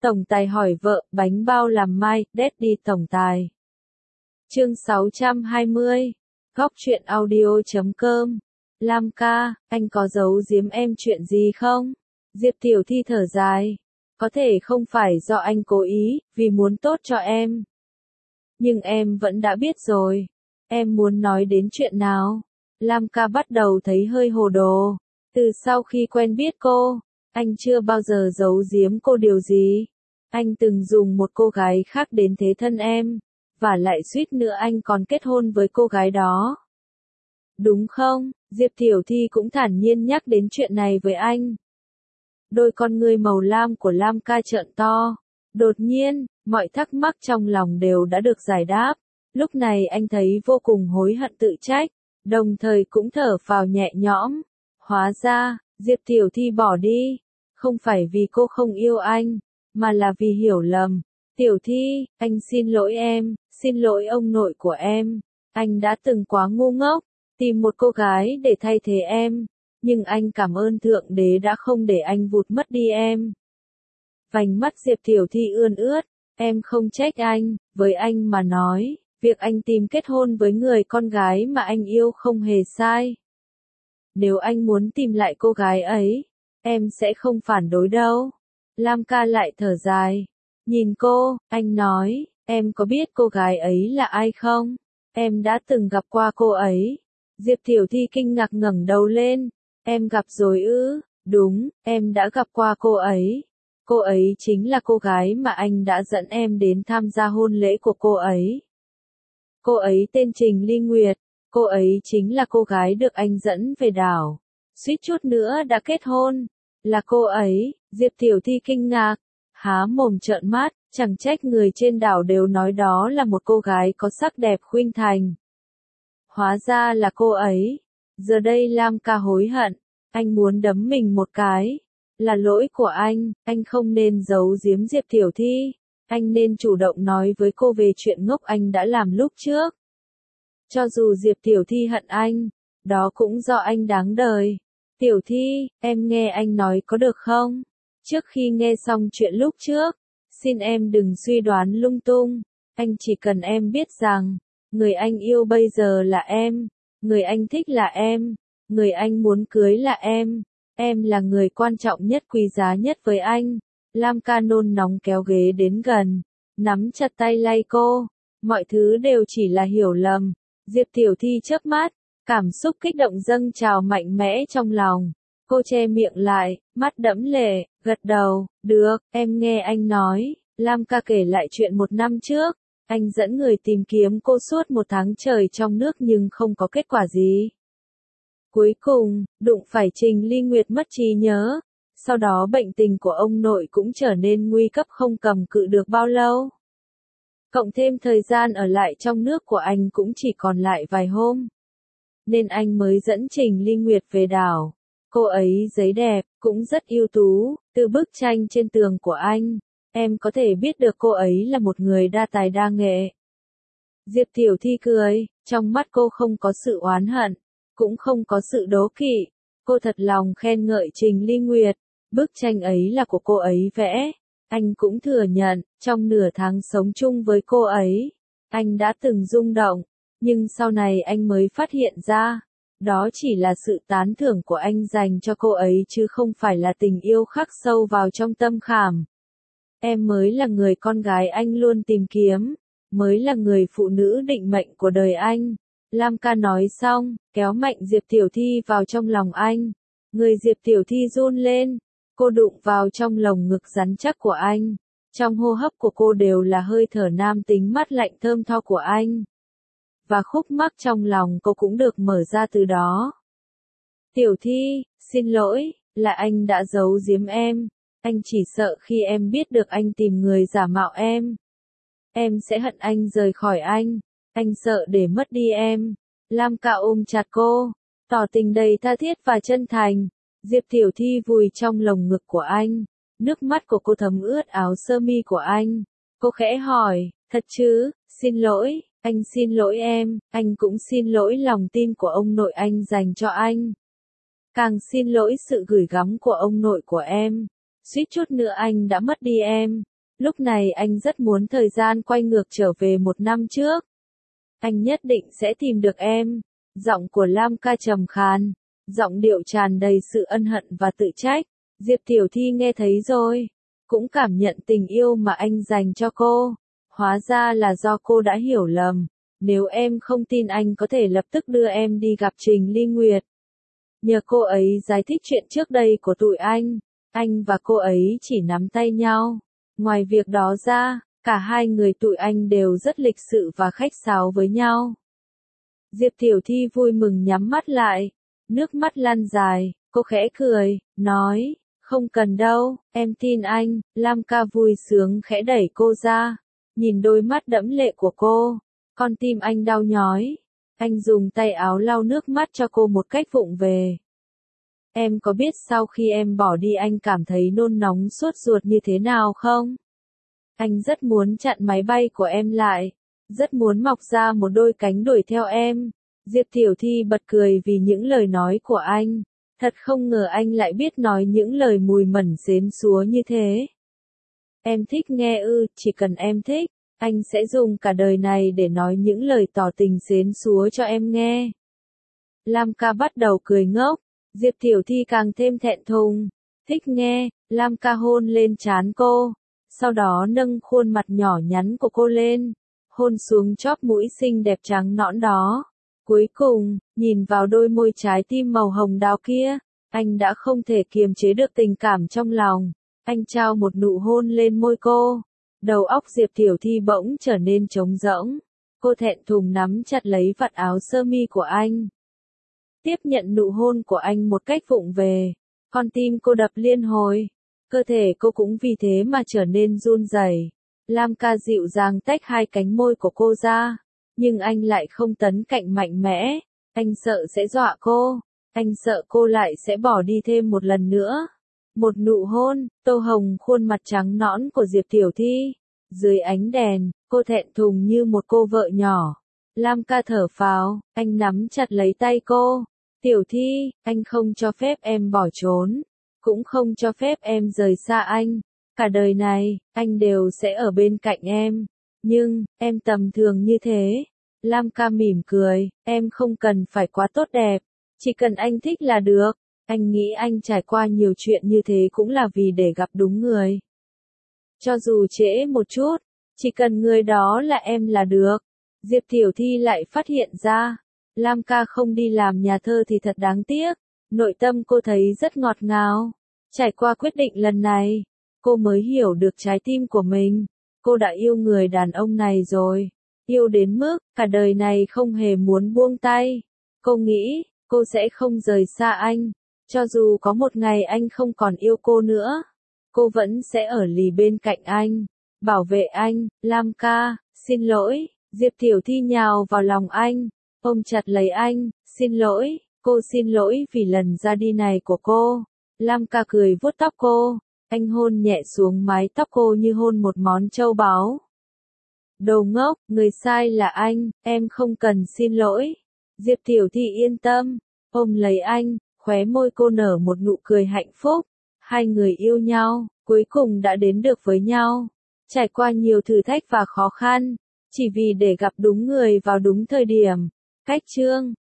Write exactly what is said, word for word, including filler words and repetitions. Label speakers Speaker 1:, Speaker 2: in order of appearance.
Speaker 1: Tổng tài hỏi vợ, bánh bao làm mai, Daddy tổng tài. Chương sáu trăm hai mươi. Góc truyện audio chấm com. Lam ca, anh có giấu giếm em chuyện gì không? Diệp Tiểu Thi thở dài. Có thể không phải do anh cố ý, vì muốn tốt cho em. Nhưng em vẫn đã biết rồi. Em muốn nói đến chuyện nào? Lam ca bắt đầu thấy hơi hồ đồ. Từ sau khi quen biết cô, anh chưa bao giờ giấu giếm cô điều gì. Anh từng dùng một cô gái khác đến thế thân em, và lại suýt nữa anh còn kết hôn với cô gái đó. Đúng không? Diệp Tiểu Thi cũng thản nhiên nhắc đến chuyện này với anh. Đôi con ngươi màu lam của Lam ca trợn to. Đột nhiên, mọi thắc mắc trong lòng đều đã được giải đáp. Lúc này anh thấy vô cùng hối hận tự trách, đồng thời cũng thở phào nhẹ nhõm. Hóa ra, Diệp Tiểu Thi bỏ đi, không phải vì cô không yêu anh, mà là vì hiểu lầm. Tiểu Thi, anh xin lỗi em, xin lỗi ông nội của em. Anh đã từng quá ngu ngốc, tìm một cô gái để thay thế em. Nhưng anh cảm ơn Thượng Đế đã không để anh vụt mất đi em. Vành mắt Diệp Tiểu Thi ươn ướt, em không trách anh, với anh mà nói, việc anh tìm kết hôn với người con gái mà anh yêu không hề sai. Nếu anh muốn tìm lại cô gái ấy, em sẽ không phản đối đâu. Lam ca lại thở dài. Nhìn cô, anh nói, em có biết cô gái ấy là ai không? Em đã từng gặp qua cô ấy. Diệp Tiểu Thi kinh ngạc ngẩng đầu lên. Em gặp rồi ư? Đúng, em đã gặp qua cô ấy. Cô ấy chính là cô gái mà anh đã dẫn em đến tham gia hôn lễ của cô ấy. Cô ấy tên Trình Ly Nguyệt. Cô ấy chính là cô gái được anh dẫn về đảo. Suýt chút nữa đã kết hôn. Là cô ấy. Diệp Tiểu Thi kinh ngạc. Há mồm trợn mắt, chẳng trách người trên đảo đều nói đó là một cô gái có sắc đẹp khuynh thành. Hóa ra là cô ấy. Giờ đây Lam ca hối hận. Anh muốn đấm mình một cái. Là lỗi của anh, anh không nên giấu giếm Diệp Tiểu Thi. Anh nên chủ động nói với cô về chuyện ngốc anh đã làm lúc trước. Cho dù Diệp Tiểu Thi hận anh, đó cũng do anh đáng đời. Tiểu Thi, em nghe anh nói có được không? Trước khi nghe xong chuyện lúc trước, xin em đừng suy đoán lung tung. Anh chỉ cần em biết rằng, người anh yêu bây giờ là em, người anh thích là em, người anh muốn cưới là em. Em là người quan trọng nhất quý giá nhất với anh. Lam ca nôn nóng kéo ghế đến gần, nắm chặt tay lay cô. Mọi thứ đều chỉ là hiểu lầm. Diệp Tiểu Thi chớp mắt, cảm xúc kích động dâng trào mạnh mẽ trong lòng. Cô che miệng lại, mắt đẫm lệ, gật đầu, được, em nghe anh nói. Lam ca kể lại chuyện một năm trước, anh dẫn người tìm kiếm cô suốt một tháng trời trong nước nhưng không có kết quả gì. Cuối cùng, đụng phải Trình Ly Nguyệt mất trí nhớ. Sau đó bệnh tình của ông nội cũng trở nên nguy cấp không cầm cự được bao lâu. Cộng thêm thời gian ở lại trong nước của anh cũng chỉ còn lại vài hôm. Nên anh mới dẫn Trình Ly Nguyệt về đảo. Cô ấy giấy đẹp, cũng rất ưu tú, từ bức tranh trên tường của anh, em có thể biết được cô ấy là một người đa tài đa nghệ. Diệp Tiểu Thi cười, trong mắt cô không có sự oán hận, cũng không có sự đố kỵ. Cô thật lòng khen ngợi Trình Ly Nguyệt, bức tranh ấy là của cô ấy vẽ. Anh cũng thừa nhận, trong nửa tháng sống chung với cô ấy, anh đã từng rung động, nhưng sau này anh mới phát hiện ra, đó chỉ là sự tán thưởng của anh dành cho cô ấy chứ không phải là tình yêu khắc sâu vào trong tâm khảm. Em mới là người con gái anh luôn tìm kiếm, mới là người phụ nữ định mệnh của đời anh. Lam ca nói xong, kéo mạnh Diệp Tiểu Thi vào trong lòng anh. Người Diệp Tiểu Thi run lên, cô đụng vào trong lồng ngực rắn chắc của anh. Trong hô hấp của cô đều là hơi thở nam tính mát lạnh thơm tho của anh. Và khúc mắc trong lòng cô cũng được mở ra từ đó. Tiểu Thi, xin lỗi, là anh đã giấu giếm em. Anh chỉ sợ khi em biết được anh tìm người giả mạo em, em sẽ hận anh rời khỏi anh. Anh sợ để mất đi em. Lam ca ôm chặt cô, tỏ tình đầy tha thiết và chân thành. Diệp Tiểu Thi vùi trong lồng ngực của anh. Nước mắt của cô thấm ướt áo sơ mi của anh. Cô khẽ hỏi, thật chứ? Xin lỗi, anh xin lỗi em, anh cũng xin lỗi lòng tin của ông nội anh dành cho anh. Càng xin lỗi sự gửi gắm của ông nội của em. Suýt chút nữa anh đã mất đi em. Lúc này anh rất muốn thời gian quay ngược trở về một năm trước. Anh nhất định sẽ tìm được em. Giọng của Lam Ca trầm khàn, giọng điệu tràn đầy sự ân hận và tự trách. Diệp Tiểu Thi nghe thấy rồi, cũng cảm nhận tình yêu mà anh dành cho cô. Hóa ra là do cô đã hiểu lầm. Nếu em không tin anh có thể lập tức đưa em đi gặp Trình Ly Nguyệt. Nhờ cô ấy giải thích chuyện trước đây của tụi anh, anh và cô ấy chỉ nắm tay nhau. Ngoài việc đó ra, cả hai người tụi anh đều rất lịch sự và khách sáo với nhau. Diệp Tiểu Thi vui mừng nhắm mắt lại, nước mắt lăn dài, cô khẽ cười, nói, không cần đâu, em tin anh. Lam Ca vui sướng khẽ đẩy cô ra, nhìn đôi mắt đẫm lệ của cô, con tim anh đau nhói. Anh dùng tay áo lau nước mắt cho cô một cách vụng về. Em có biết sau khi em bỏ đi anh cảm thấy nôn nóng sốt ruột như thế nào không? Anh rất muốn chặn máy bay của em lại, rất muốn mọc ra một đôi cánh đuổi theo em. Diệp Tiểu Thi bật cười vì những lời nói của anh. Thật không ngờ anh lại biết nói những lời mùi mẩn xến xúa như thế. Em thích nghe ư, chỉ cần em thích, anh sẽ dùng cả đời này để nói những lời tỏ tình xến xúa cho em nghe. Lam Ca bắt đầu cười ngốc, Diệp Tiểu Thi càng thêm thẹn thùng. Thích nghe. Lam Ca hôn lên trán cô, sau đó nâng khuôn mặt nhỏ nhắn của cô lên, hôn xuống chóp mũi xinh đẹp trắng nõn đó. Cuối cùng, nhìn vào đôi môi trái tim màu hồng đào kia, anh đã không thể kiềm chế được tình cảm trong lòng. Anh trao một nụ hôn lên môi cô. Đầu óc Diệp Tiểu Thi bỗng trở nên trống rỗng. Cô thẹn thùng nắm chặt lấy vạt áo sơ mi của anh. Tiếp nhận nụ hôn của anh một cách vụng về. Con tim cô đập liên hồi. Cơ thể cô cũng vì thế mà trở nên run rẩy. Lam Ca dịu dàng tách hai cánh môi của cô ra. Nhưng anh lại không tấn cạnh mạnh mẽ. Anh sợ sẽ dọa cô. Anh sợ cô lại sẽ bỏ đi thêm một lần nữa. Một nụ hôn, tô hồng khuôn mặt trắng nõn của Diệp Tiểu Thi. Dưới ánh đèn, cô thẹn thùng như một cô vợ nhỏ. Lam Ca thở phào, anh nắm chặt lấy tay cô. Tiểu Thi, anh không cho phép em bỏ trốn. Cũng không cho phép em rời xa anh. Cả đời này, anh đều sẽ ở bên cạnh em. Nhưng, em tầm thường như thế. Lam Ca mỉm cười, em không cần phải quá tốt đẹp. Chỉ cần anh thích là được. Anh nghĩ anh trải qua nhiều chuyện như thế cũng là vì để gặp đúng người. Cho dù trễ một chút, chỉ cần người đó là em là được. Diệp Tiểu Thi lại phát hiện ra, Lam Ca không đi làm nhà thơ thì thật đáng tiếc. Nội tâm cô thấy rất ngọt ngào. Trải qua quyết định lần này, cô mới hiểu được trái tim của mình. Cô đã yêu người đàn ông này rồi. Yêu đến mức, cả đời này không hề muốn buông tay. Cô nghĩ, cô sẽ không rời xa anh. Cho dù có một ngày anh không còn yêu cô nữa, cô vẫn sẽ ở lì bên cạnh anh, bảo vệ anh. Lam Ca, xin lỗi. Diệp Tiểu Thi nhào vào lòng anh, ôm chặt lấy anh. Xin lỗi, cô xin lỗi vì lần ra đi này của cô. Lam Ca cười vuốt tóc cô, anh hôn nhẹ xuống mái tóc cô như hôn một món châu báu. Đồ ngốc, người sai là anh, em không cần xin lỗi. Diệp Tiểu Thi yên tâm, ôm lấy anh, khóe môi cô nở một nụ cười hạnh phúc. Hai người yêu nhau, cuối cùng đã đến được với nhau. Trải qua nhiều thử thách và khó khăn, chỉ vì để gặp đúng người vào đúng thời điểm. Cách chương